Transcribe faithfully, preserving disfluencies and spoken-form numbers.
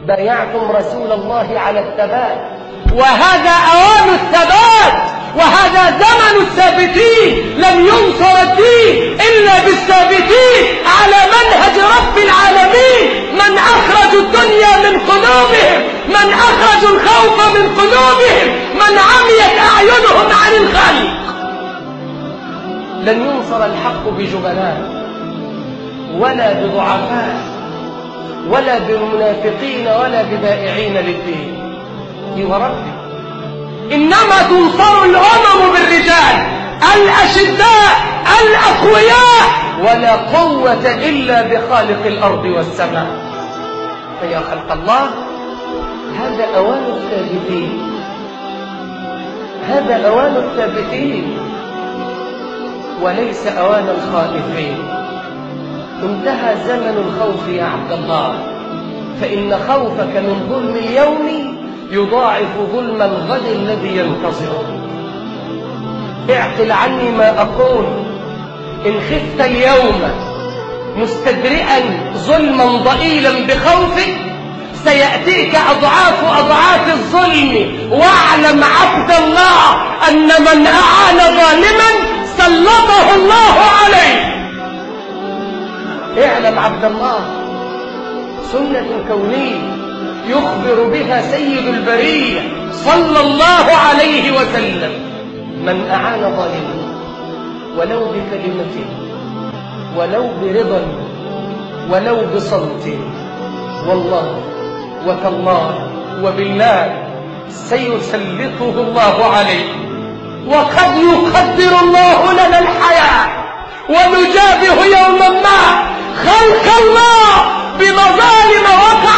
بايعتم رسول الله على الثبات، وهذا أوان الثبات، وهذا زمن الثابتين. لم ينصر الدين إلا بالثابتين على منهج رب العالمين، من أخرجوا الدنيا من قلوبهم، من أخرجوا الخوف من قلوبهم، من عميت أعينهم عن الخلق. لن ينصر الحق بجبناء ولا بضعفاء ولا بمنافقين ولا ببائعين للدين. اي وربي، إنما تنصر الأمم بالرجال الأشداء الأقوياء، ولا قوة إلا بخالق الأرض والسماء. فيا خلق الله، هذا أوان الثابتين، هذا أوان الثابتين وليس أوان الخائفين. انتهى زمن الخوف يا عبد الله، فإن خوفك من ظلم اليوم يضاعف ظلم الغد الذي ينتظره. اعقل عني ما أقول، إن خفت اليوم مستدرئا ظلما ضئيلا بخوفك سيأتيك أضعاف أضعاف الظلم. واعلم عبد الله أن من أعان ظالما سلطه الله عليه. اعلم عبد الله، سنة كونية يخبر بها سيد البرية صلى الله عليه وسلم: من أعان ظالما ولو بكلمة ولو برضا ولو بصمت، والله وتالله وبالله سيسلطه الله عليه. وقد يقدر الله لنا الحياة ونجابه يوما ما خلق الله بمظالم وقع